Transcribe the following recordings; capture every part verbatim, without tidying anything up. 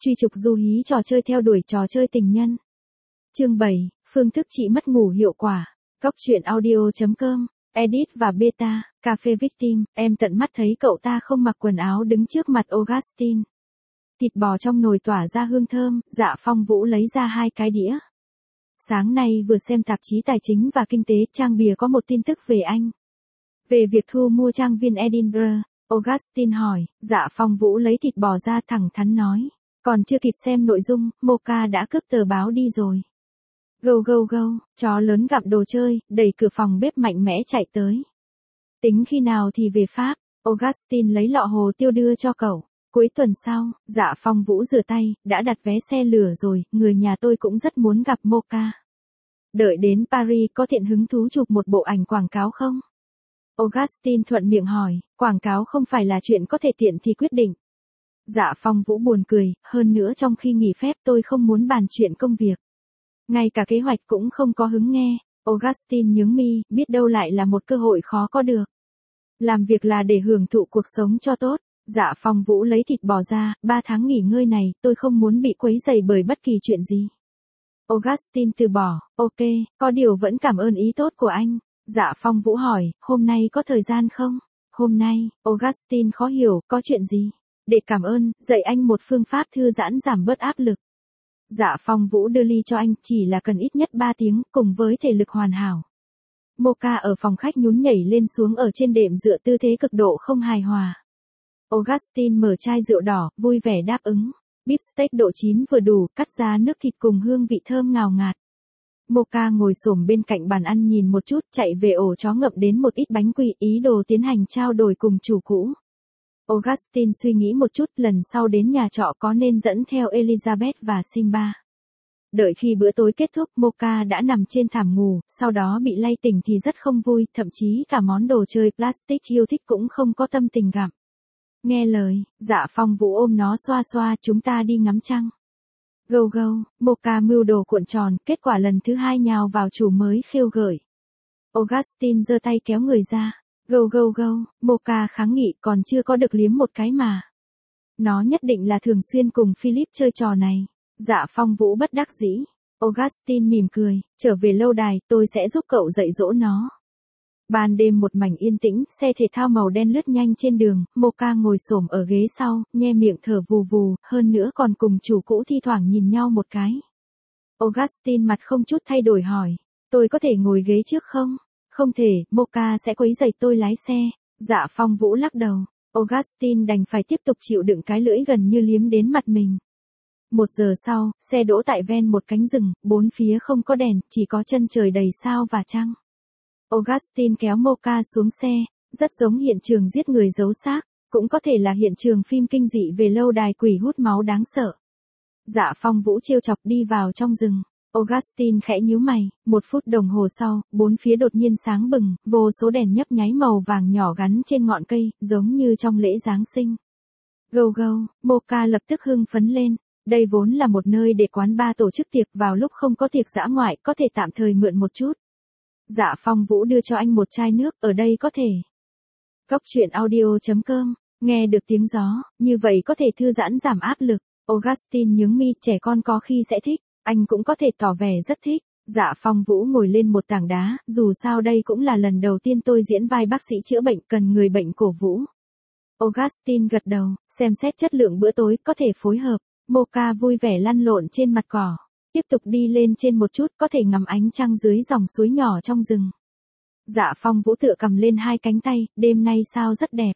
Truy trục du hí trò chơi theo đuổi trò chơi tình nhân. Chương bảy, phương thức trị mất ngủ hiệu quả. Góc truyện audio chấm com, edit và beta, cà phê victim, em tận mắt thấy cậu ta không mặc quần áo đứng trước mặt Augustine. Thịt bò trong nồi tỏa ra hương thơm, Dạ Phong Vũ lấy ra hai cái đĩa. Sáng nay vừa xem tạp chí tài chính và kinh tế, trang bìa có một tin tức về anh. Về việc thu mua trang viên Edinburgh, Augustine hỏi, Dạ Phong Vũ lấy thịt bò ra thẳng thắn nói. Còn chưa kịp xem nội dung, Mocha đã cướp tờ báo đi rồi. Gâu gâu gâu, chó lớn gặp đồ chơi, đẩy cửa phòng bếp mạnh mẽ chạy tới. Tính khi nào thì về Pháp, Augustine lấy lọ hồ tiêu đưa cho cậu. Cuối tuần sau, Dạ Phong Vũ rửa tay, đã đặt vé xe lửa rồi, người nhà tôi cũng rất muốn gặp Mocha. Đợi đến Paris có tiện hứng thú chụp một bộ ảnh quảng cáo không? Augustine thuận miệng hỏi, quảng cáo không phải là chuyện có thể tiện thì quyết định. Dạ Phong Vũ buồn cười, hơn nữa trong khi nghỉ phép tôi không muốn bàn chuyện công việc. Ngay cả kế hoạch cũng không có hứng nghe, Augustine nhướng mi, biết đâu lại là một cơ hội khó có được. Làm việc là để hưởng thụ cuộc sống cho tốt. Dạ Phong Vũ lấy thịt bò ra, ba tháng nghỉ ngơi này, tôi không muốn bị quấy rầy bởi bất kỳ chuyện gì. Augustine từ bỏ, ok, có điều vẫn cảm ơn ý tốt của anh. Dạ Phong Vũ hỏi, hôm nay có thời gian không? Hôm nay, Augustine khó hiểu, có chuyện gì? Để cảm ơn, dạy anh một phương pháp thư giãn giảm bớt áp lực. Dạ Phong Vũ đưa ly cho anh, chỉ là cần ít nhất ba tiếng, cùng với thể lực hoàn hảo. Mocha ở phòng khách nhún nhảy lên xuống ở trên đệm dựa tư thế cực độ không hài hòa. Augustine mở chai rượu đỏ, vui vẻ đáp ứng. Beef steak độ chín vừa đủ, cắt ra nước thịt cùng hương vị thơm ngào ngạt. Mocha ngồi xổm bên cạnh bàn ăn nhìn một chút, chạy về ổ chó ngậm đến một ít bánh quy, ý đồ tiến hành trao đổi cùng chủ cũ. Augustine suy nghĩ một chút, lần sau đến nhà trọ có nên dẫn theo Elizabeth và Simba. Đợi khi bữa tối kết thúc, Mocha đã nằm trên thảm ngủ, sau đó bị lay tỉnh thì rất không vui, thậm chí cả món đồ chơi plastic yêu thích cũng không có tâm tình gặm. Nghe lời, Dạ Phong Vũ ôm nó xoa xoa, chúng ta đi ngắm trăng. Gâu gâu, Mocha mưu đồ cuộn tròn, kết quả lần thứ hai nhào vào chủ mới khêu gợi. Augustine giơ tay kéo người ra. Gâu gâu gâu, Mocha kháng nghị, còn chưa có được liếm một cái mà. Nó nhất định là thường xuyên cùng Philip chơi trò này. Dạ Phong Vũ bất đắc dĩ. Augustine mỉm cười, trở về lâu đài, tôi sẽ giúp cậu dạy dỗ nó. Ban đêm một mảnh yên tĩnh, xe thể thao màu đen lướt nhanh trên đường, Mocha ngồi xổm ở ghế sau, nhe miệng thở vù vù, hơn nữa còn cùng chủ cũ thi thoảng nhìn nhau một cái. Augustine mặt không chút thay đổi hỏi, tôi có thể ngồi ghế trước không? Không thể, Mocha sẽ quấy rầy tôi lái xe. Dạ Phong Vũ lắc đầu. Augustine đành phải tiếp tục chịu đựng cái lưỡi gần như liếm đến mặt mình. Một giờ sau, xe đỗ tại ven một cánh rừng, bốn phía không có đèn, chỉ có chân trời đầy sao và trăng. Augustine kéo Mocha xuống xe, rất giống hiện trường giết người giấu xác, cũng có thể là hiện trường phim kinh dị về lâu đài quỷ hút máu đáng sợ. Dạ Phong Vũ trêu chọc đi vào trong rừng. Augustine khẽ nhíu mày, một phút đồng hồ sau, bốn phía đột nhiên sáng bừng, vô số đèn nhấp nháy màu vàng nhỏ gắn trên ngọn cây, giống như trong lễ Giáng sinh. Gâu gâu, Mocha lập tức hưng phấn lên, đây vốn là một nơi để quán bar tổ chức tiệc vào lúc không có tiệc dã ngoại, có thể tạm thời mượn một chút. Dạ Phong Vũ đưa cho anh một chai nước, ở đây có thể. Góc truyện audio chấm com, nghe được tiếng gió, như vậy có thể thư giãn giảm áp lực. Augustine nhướng mi, trẻ con có khi sẽ thích. Anh cũng có thể tỏ vẻ rất thích. Dạ Phong Vũ ngồi lên một tảng đá, dù sao đây cũng là lần đầu tiên tôi diễn vai bác sĩ chữa bệnh, cần người bệnh cổ vũ. Augustine gật đầu, xem xét chất lượng bữa tối, có thể phối hợp. Mocha vui vẻ lăn lộn trên mặt cỏ. Tiếp tục đi lên trên một chút, có thể ngắm ánh trăng dưới dòng suối nhỏ trong rừng. Dạ Phong Vũ tựa cầm lên hai cánh tay, đêm nay sao rất đẹp.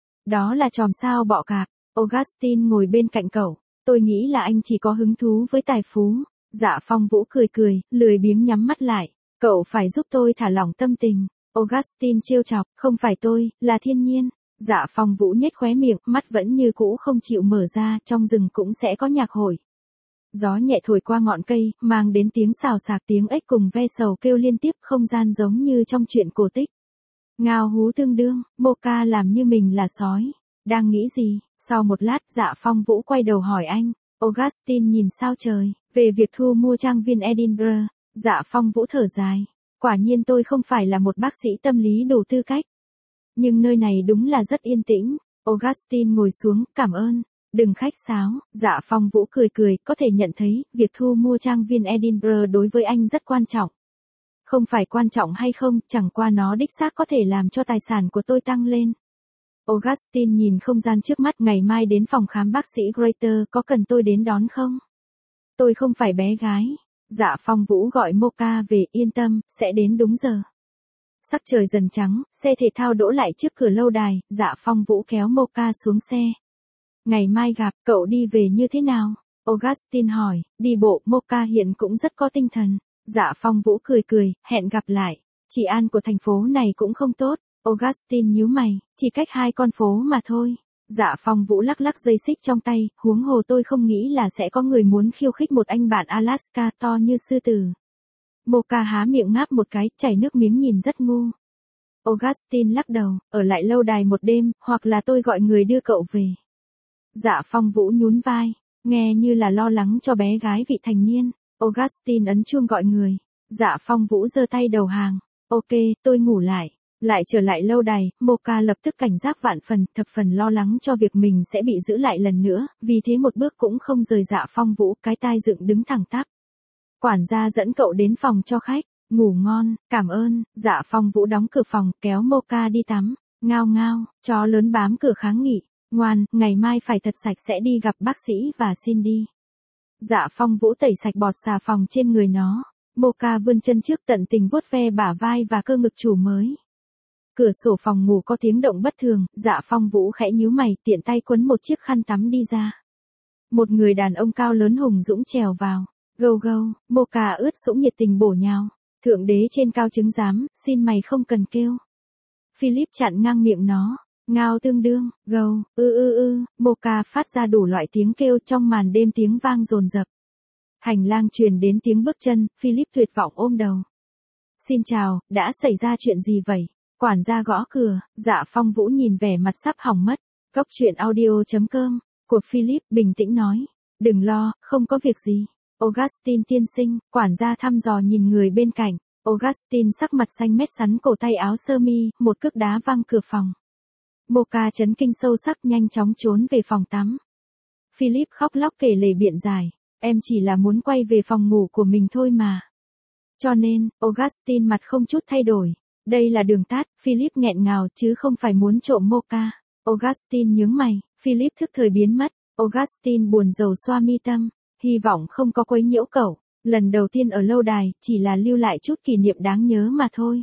Đó là chòm sao bọ cạp. Augustine ngồi bên cạnh cậu. Tôi nghĩ là anh chỉ có hứng thú với tài phú. Dạ Phong Vũ cười cười, lười biếng nhắm mắt lại. Cậu phải giúp tôi thả lỏng tâm tình. Augustine trêu chọc, không phải tôi, là thiên nhiên. Dạ Phong Vũ nhếch khóe miệng, mắt vẫn như cũ không chịu mở ra, trong rừng cũng sẽ có nhạc hội. Gió nhẹ thổi qua ngọn cây, mang đến tiếng xào xạc, tiếng ếch cùng ve sầu kêu liên tiếp, không gian giống như trong truyện cổ tích. Ngao hú tương đương, Mocha làm như mình là sói. Đang nghĩ gì? Sau một lát, Dạ Phong Vũ quay đầu hỏi anh. Augustine nhìn sao trời, về việc thu mua trang viên Edinburgh. Dạ Phong Vũ thở dài. Quả nhiên tôi không phải là một bác sĩ tâm lý đủ tư cách. Nhưng nơi này đúng là rất yên tĩnh. Augustine ngồi xuống, cảm ơn. Đừng khách sáo, Dạ Phong Vũ cười cười, có thể nhận thấy, việc thu mua trang viên Edinburgh đối với anh rất quan trọng. Không phải quan trọng hay không, chẳng qua nó đích xác có thể làm cho tài sản của tôi tăng lên. Augustine nhìn không gian trước mắt, ngày mai đến phòng khám bác sĩ Greater, có cần tôi đến đón không? Tôi không phải bé gái. Dạ Phong Vũ gọi Mocha về, yên tâm, sẽ đến đúng giờ. Sắc trời dần trắng, xe thể thao đỗ lại trước cửa lâu đài, Dạ Phong Vũ kéo Mocha xuống xe. Ngày mai gặp, cậu đi về như thế nào? Augustine hỏi, đi bộ, Mocha hiện cũng rất có tinh thần. Dạ Phong Vũ cười cười, hẹn gặp lại.治an của thành phố này cũng không tốt. Augustine nhíu mày, chỉ cách hai con phố mà thôi. Dạ Phong Vũ lắc lắc dây xích trong tay, huống hồ tôi không nghĩ là sẽ có người muốn khiêu khích một anh bạn Alaska to như sư tử. Mocha há miệng ngáp một cái, chảy nước miếng nhìn rất ngu. Augustine lắc đầu, ở lại lâu đài một đêm, hoặc là tôi gọi người đưa cậu về. Dạ Phong Vũ nhún vai, nghe như là lo lắng cho bé gái vị thành niên. Augustine ấn chuông gọi người. Dạ Phong Vũ giơ tay đầu hàng. Ok, tôi ngủ lại. Lại trở lại lâu đài, Mocha lập tức cảnh giác vạn phần, thập phần lo lắng cho việc mình sẽ bị giữ lại lần nữa, vì thế một bước cũng không rời Dạ Phong Vũ, cái tai dựng đứng thẳng tắp. Quản gia dẫn cậu đến phòng cho khách, ngủ ngon, cảm ơn. Dạ Phong Vũ đóng cửa phòng, kéo Mocha đi tắm. Ngao ngao, chó lớn bám cửa kháng nghị. Ngoan, ngày mai phải thật sạch sẽ đi gặp bác sĩ và Cindy. Dạ Phong Vũ tẩy sạch bọt xà phòng trên người nó. Mocha vươn chân trước tận tình vuốt ve bả vai và cơ ngực chủ mới. Cửa sổ phòng ngủ có tiếng động bất thường, Dạ Phong Vũ khẽ nhíu mày, tiện tay quấn một chiếc khăn tắm đi ra. Một người đàn ông cao lớn hùng dũng trèo vào. Gâu gâu, Mocha ướt sũng nhiệt tình bổ nhào. Thượng đế trên cao chứng giám, xin mày không cần kêu. Philip chặn ngang miệng nó. Ngao tương đương, gâu, ư ư ư, Mocha phát ra đủ loại tiếng kêu, trong màn đêm tiếng vang dồn dập. Hành lang truyền đến tiếng bước chân, Philip tuyệt vọng ôm đầu. Xin chào, đã xảy ra chuyện gì vậy? Quản gia gõ cửa, Dạ Phong Vũ nhìn vẻ mặt sắp hỏng mất. Cốc truyện audio chấm com, của Philip bình tĩnh nói. Đừng lo, không có việc gì. Augustine tiên sinh, quản gia thăm dò nhìn người bên cạnh. Augustine sắc mặt xanh mét sắn cổ tay áo sơ mi, một cước đá văng cửa phòng. Mocha chấn kinh sâu sắc nhanh chóng trốn về phòng tắm. Philip khóc lóc kể lể biện giải. Em chỉ là muốn quay về phòng ngủ của mình thôi mà. Cho nên, Augustine mặt không chút thay đổi. Đây là đường tắt, Philip nghẹn ngào chứ không phải muốn trộm Mocha. Augustine nhướng mày, Philip thức thời biến mất. Augustine buồn rầu xoa mi tâm. Hy vọng không có quấy nhiễu cậu. Lần đầu tiên ở lâu đài, chỉ là lưu lại chút kỷ niệm đáng nhớ mà thôi.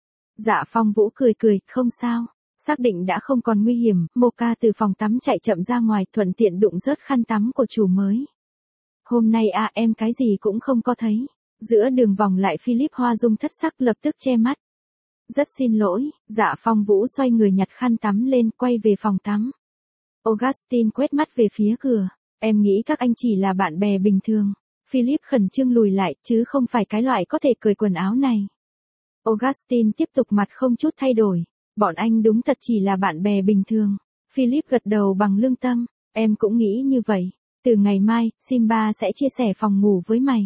Dạ Phong Vũ cười cười, không sao. Xác định đã không còn nguy hiểm, Mocha từ phòng tắm chạy chậm ra ngoài, thuận tiện đụng rớt khăn tắm của chủ mới. Hôm nay à em cái gì cũng không có thấy. Giữa đường vòng lại Philip hoa dung thất sắc lập tức che mắt. Rất xin lỗi, Dạ Phong Vũ xoay người nhặt khăn tắm lên, quay về phòng tắm. Augustine quét mắt về phía cửa. Em nghĩ các anh chỉ là bạn bè bình thường. Philip khẩn trương lùi lại, chứ không phải cái loại có thể cởi quần áo này. Augustine tiếp tục mặt không chút thay đổi. Bọn anh đúng thật chỉ là bạn bè bình thường. Philip gật đầu bằng lương tâm. Em cũng nghĩ như vậy. Từ ngày mai, Simba sẽ chia sẻ phòng ngủ với mày.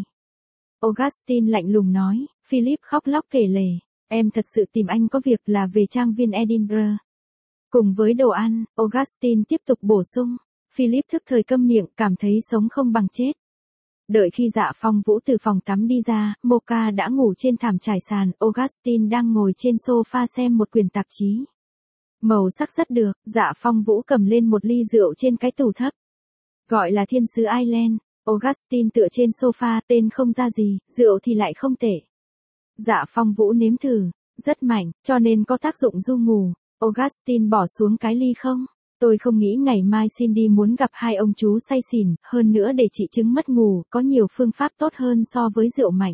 Augustine lạnh lùng nói. Philip khóc lóc kể lể. Em thật sự tìm anh có việc là về trang viên Edinburgh. Cùng với đồ ăn, Augustine tiếp tục bổ sung. Philip thức thời câm miệng, cảm thấy sống không bằng chết. Đợi khi Dạ Phong Vũ từ phòng tắm đi ra, Mocha đã ngủ trên thảm trải sàn, Augustine đang ngồi trên sofa xem một quyển tạp chí. Màu sắc rất được, Dạ Phong Vũ cầm lên một ly rượu trên cái tủ thấp. Gọi là thiên sứ Ireland, Augustine tựa trên sofa, tên không ra gì, rượu thì lại không tệ. Dạ Phong Vũ nếm thử, rất mạnh, cho nên có tác dụng du ngủ. Augustine bỏ xuống cái ly không. Tôi không nghĩ ngày mai Cindy muốn gặp hai ông chú say xỉn, hơn nữa để trị chứng mất ngủ, có nhiều phương pháp tốt hơn so với rượu mạnh.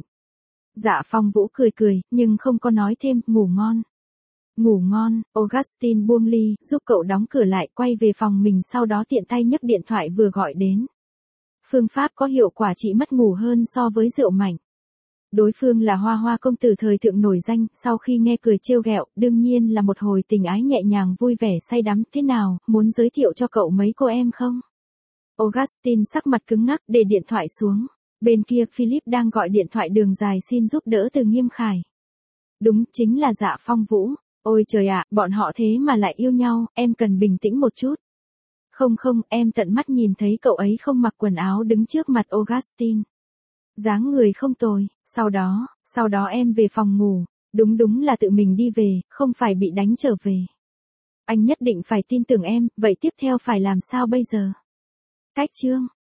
Dạ Phong Vũ cười cười, nhưng không có nói thêm, ngủ ngon. Ngủ ngon, Augustine buông ly, giúp cậu đóng cửa lại, quay về phòng mình, sau đó tiện tay nhấc điện thoại vừa gọi đến. Phương pháp có hiệu quả trị mất ngủ hơn so với rượu mạnh. Đối phương là Hoa Hoa công tử thời thượng nổi danh, sau khi nghe cười trêu ghẹo, đương nhiên là một hồi tình ái nhẹ nhàng vui vẻ say đắm. Thế nào, muốn giới thiệu cho cậu mấy cô em không? Augustine sắc mặt cứng ngắc, để điện thoại xuống. Bên kia Philip đang gọi điện thoại đường dài xin giúp đỡ từ Nghiêm Khải. Đúng, chính là Dạ Phong Vũ. Ôi trời ạ, bọn họ thế mà lại yêu nhau, em cần bình tĩnh một chút. Không không, em tận mắt nhìn thấy cậu ấy không mặc quần áo đứng trước mặt Augustine. Dáng người không tồi, sau đó, sau đó em về phòng ngủ, đúng đúng là tự mình đi về, không phải bị đánh trở về. Anh nhất định phải tin tưởng em, vậy tiếp theo phải làm sao bây giờ? Cách chương